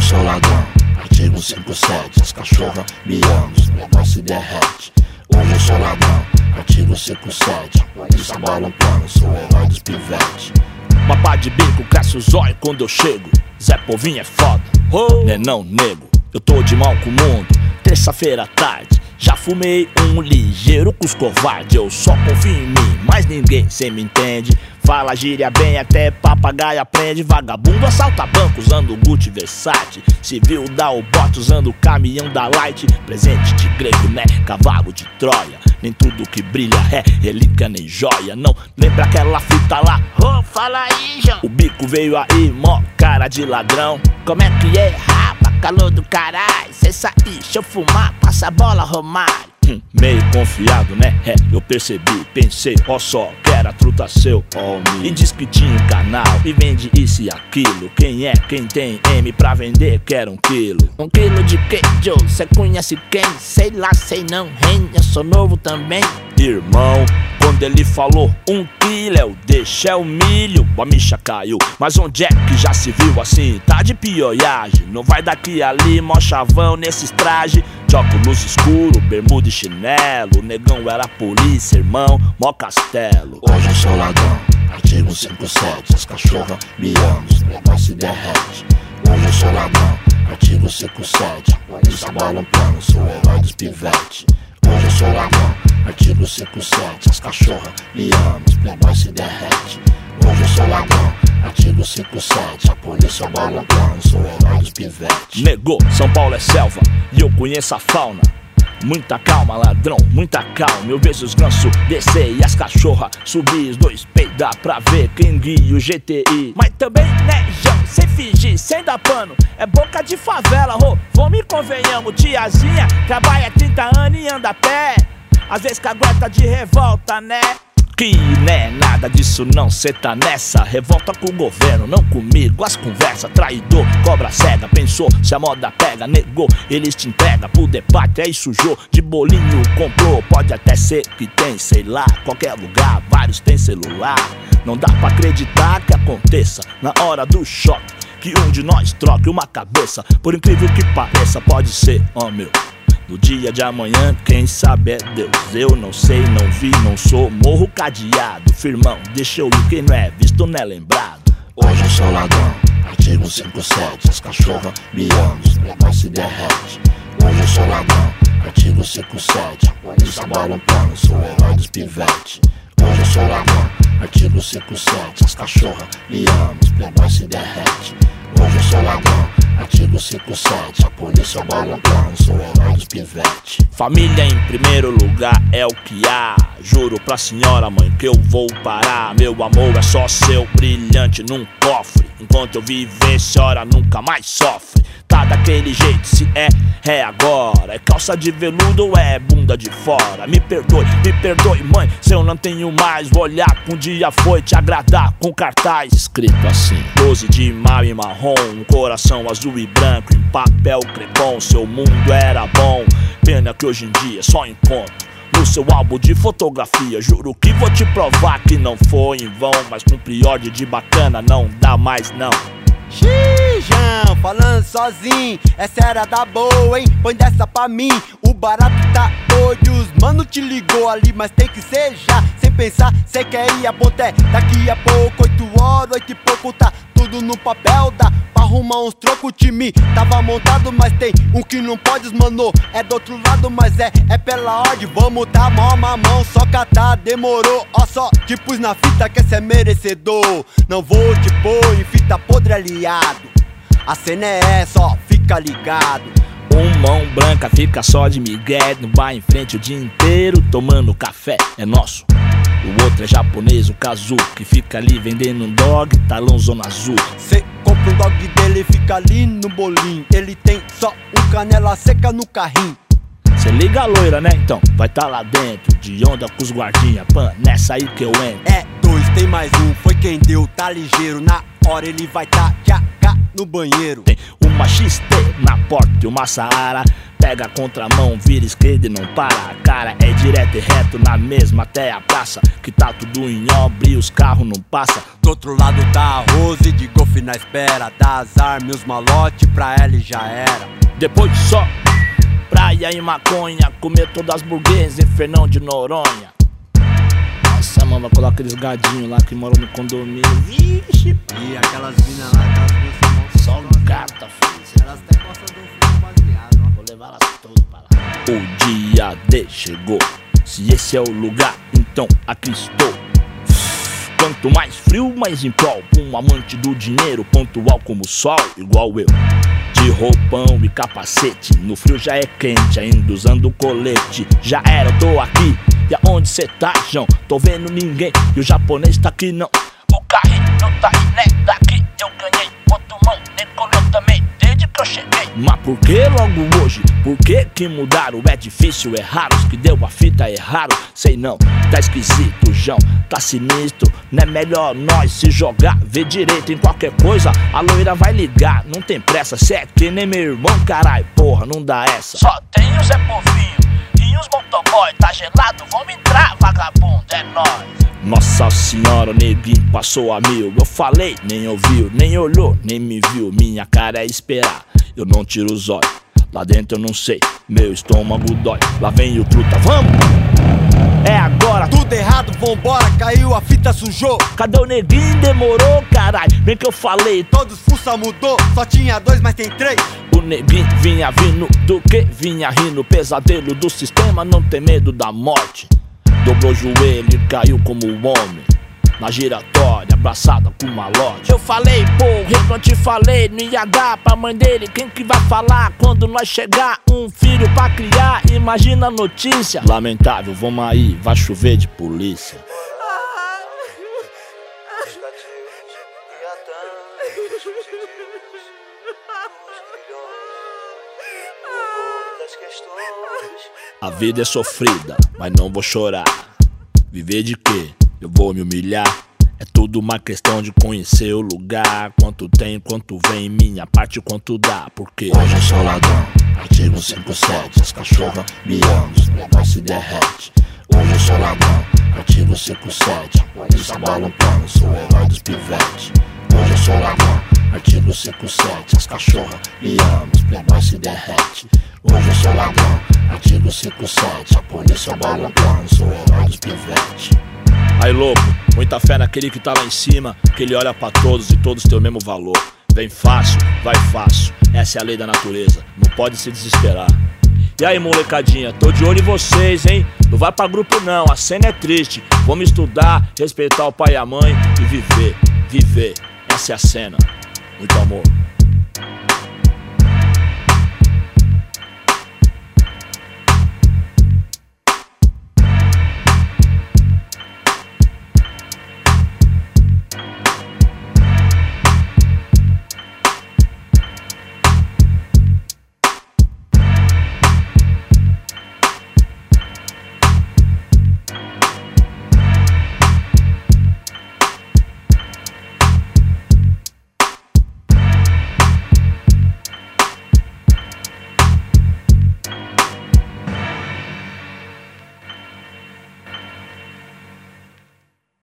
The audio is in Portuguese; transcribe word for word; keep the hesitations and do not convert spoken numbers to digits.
sou ladrão, artigo cinquenta e sete. As cachorras me amam, os playboys se derrete. Hoje eu sou ladrão, artigo cinquenta e sete. Polícia bola um plano, sou o herói dos pivetes. Uma pá de bico, cresce o zóio quando eu chego. Zé Povinho é foda, oh. Né não, nego, eu tô de mal com o mundo. Terça-feira à tarde, já fumei um ligeiro com os covardes. Eu só confio em mim, mas ninguém cê me entende. Fala gíria bem, até papagaio aprende. Vagabundo assalta banco usando Gucci Versace. Civil dá o bote usando o caminhão da Light. Presente de grego, né? Cavalo de Troia. Nem tudo que brilha é relíquia nem joia. Não lembra aquela fita lá? Oh, fala aí, João. O bico veio aí, mó cara de ladrão. Como é que é, rapa, calor do caralho? Cê sair, deixa eu fumar, passa a bola, Romário. Hum, meio confiado, né? É, eu percebi, pensei, ó só, que era truta seu, ó me. E diz que tinha um canal e vende isso e aquilo. Quem é, quem tem M pra vender, quer um quilo. Um quilo de quê, Joe? Cê conhece quem? Sei lá, sei não, hein? Eu sou novo também. Irmão, quando ele falou um quilo, eu deixei o milho, a micha caiu. Mas onde é que já se viu assim? Tá de pioiagem, não vai daqui ali, mó chavão nesses trajes. De óculos escuro, bermuda e chinelo. O negão era polícia, irmão, mó castelo. Hoje eu sou ladrão, artigo cinquenta e sete. As cachorras me amam, os playboys se derrete. Hoje eu sou ladrão, artigo cinquenta e sete. Polícia bola um plano, sou o herói dos pivetes. Hoje eu sou ladrão, artigo cinquenta e sete. As cachorras me amam, os playboys se derrete. Hoje eu sou ladrão, artigo cinquenta e sete. A polícia bola um plano, sou o herói dos pivetes. Negou, São Paulo é selva e eu conheço a fauna. Muita calma, ladrão, muita calma. Eu vejo os gansos descer e as cachorras subir. Os dois peidar pra ver quem guia o G T I. Mas também, né, João, sem fingir, sem dar pano. É boca de favela, ro, vamos e convenhamos. Tiazinha trabalha trinta anos e anda a pé. Às vezes cagueta de revolta, né? Que né, nada disso não, cê tá nessa. Revolta com o governo, não comigo. As conversas, traidor, cobra cega. Pensou, se a moda pega, negou. Eles te entregam pro debate, aí sujou. De bolinho comprou, pode até ser que tem, sei lá. Qualquer lugar, vários tem celular. Não dá pra acreditar que aconteça na hora do choque, que um de nós troque uma cabeça. Por incrível que pareça, pode ser, ó meu. No dia de amanhã, quem sabe é Deus. Eu não sei, não vi, não sou. Morro cadeado, firmão, deixa eu ir. Quem não é visto não é lembrado. Hoje eu sou ladrão, artigo cinquenta e sete. As cachorras me amam, os playboys se derrete. Hoje eu sou ladrão, artigo cinquenta e sete. A polícia bola um plano, sou o herói dos pivetes. Hoje eu sou ladrão, artigo cinquenta e sete. As cachorras me amam, os playboys se derrete. Hoje eu sou ladrão, artigo cinquenta e sete. A polícia bola um plano, sou o herói dos pivetes. Família em primeiro lugar é o que há. Juro pra senhora mãe que eu vou parar. Meu amor é só seu, brilhante num cofre. Enquanto eu viver, a senhora nunca mais sofre. Tá daquele jeito, se é, é agora. É calça de veludo ou é bunda de fora? Me perdoe, me perdoe mãe, se eu não tenho mais. Vou olhar que um dia foi te agradar com cartaz escrito assim: doze de maio em marrom, um coração azul e branco em papel crepom. Seu mundo era bom, pena que hoje em dia só encontro no seu álbum de fotografia. Juro que vou te provar que não foi em vão, mas cumprir ordem de bacana não dá mais não. Xijão, falando sozinho, essa era da boa, hein? Põe dessa pra mim, o barato tá doido. Os mano te ligou ali, mas tem que ser já. Sem pensar, cê quer ir a Bonté. Daqui a pouco, oito horas, oito e pouco, tá tudo no papel. Dá pra arrumar uns trocos, o time tava montado, mas tem um que não pode, mano. É do outro lado, mas é, é pela ordem. Vamos dar mó mamão, só catar, demorou. Ó só, te pus na fita que cê é merecedor. Não vou te pôr em fita podre aliado. A cena é essa, ó, fica ligado. Um mão branca fica só de migué, não vai em frente o dia inteiro tomando café, é nosso. O outro é japonês, o Kazu, que fica ali vendendo um dog, talão zona azul. Cê compra um dog dele e fica ali no bolinho. Ele tem só um canela seca no carrinho. Cê liga a loira, né? Então vai tá lá dentro, de onda com os guardinha. Pan, nessa aí que eu entro. É dois, tem mais um, foi quem deu, tá ligeiro. Na hora ele vai tá tchaca no banheiro. Tem uma X T na porta e uma Saara. pega a contramão, vira esquerda e não para. A cara é direto e reto na mesma até a praça, que tá tudo em obra e os carros não passam. Do outro lado da Rose, de golfe na espera, das armas, os malote, pra ela e já era. Depois só praia e maconha, comer todas as burguesas em Fernão de Noronha. Nossa, mano, vai colocar aqueles gadinhos lá que moram no condomínio. Vixe, e aquelas minas lá, aquelas minas só gata, filho. Elas até gostam do fumo baseado, ó. Vou levar elas todas pra lá. O dia D chegou. Se esse é o lugar, então aqui estou. Quanto mais frio, mais em prol. Um amante do dinheiro, pontual como o sol, igual eu. De roupão e capacete, no frio já é quente, ainda usando colete. Já era, eu tô aqui, e aonde cê tá, João? Tô vendo ninguém, e o japonês tá aqui não. O carrinho tá aí, né? Daqui eu ganhei, outro mão, decolou também, desde que eu cheguei. Mas por que logo hoje? Por que que mudaram? É difícil, é raro, os que deu a fita erraram. Sei não, tá esquisito, João, tá sinistro. Não é melhor nós se jogar, ver direito em qualquer coisa, a loira vai ligar, não tem pressa. Cê é que nem meu irmão, carai, porra, não dá essa. Só tem o Zé Povinho e os motoboy, tá gelado, vamos entrar, vagabundo, é nóis. Nossa senhora, o neguinho passou a mil. Eu falei, nem ouviu, nem olhou, nem me viu. Minha cara é esperar, eu não tiro os olhos. Lá dentro eu não sei, meu estômago dói. Lá vem o truta, vamos! É agora, tudo errado, vambora, caiu, a fita sujou. Cadê o neguinho? Demorou, carai, bem que eu falei. Todos fuça mudou, só tinha dois, mas tem três. O neguinho vinha vindo, do que vinha rindo. Pesadelo do sistema, não tem medo da morte. Dobrou o joelho e caiu como um homem na giratória, abraçada com malote. Eu falei, porra, eu não te falei, não ia dar pra mãe dele. Quem que vai falar quando nós chegar? Um filho pra criar, imagina a notícia. Lamentável, vamos aí, vai chover de polícia. A vida é sofrida, mas não vou chorar. Viver de quê? Eu vou me humilhar. É tudo uma questão de conhecer o lugar. Quanto tem, quanto vem, minha parte, quanto dá. Porque hoje eu sou ladrão, artigo cinco sete. As cachorras me amam, os playboys se derrete. Hoje eu sou ladrão, artigo cinco sete. Polícia bola um plano, sou o herói dos pivetes. Hoje eu sou ladrão, artigo cinco sete. As cachorras me amam, os playboys se derrete. Hoje eu sou ladrão, artigo cinco sete. A polícia bola um plano, sou o herói dos pivetes. Aí louco, muita fé naquele que tá lá em cima, que ele olha pra todos e todos têm o mesmo valor. Vem fácil, vai fácil, essa é a lei da natureza, não pode se desesperar. E aí molecadinha, tô de olho em vocês, hein? Não vai pra grupo não, a cena é triste. Vamos estudar, respeitar o pai e a mãe e viver, viver, essa é a cena. Muito amor.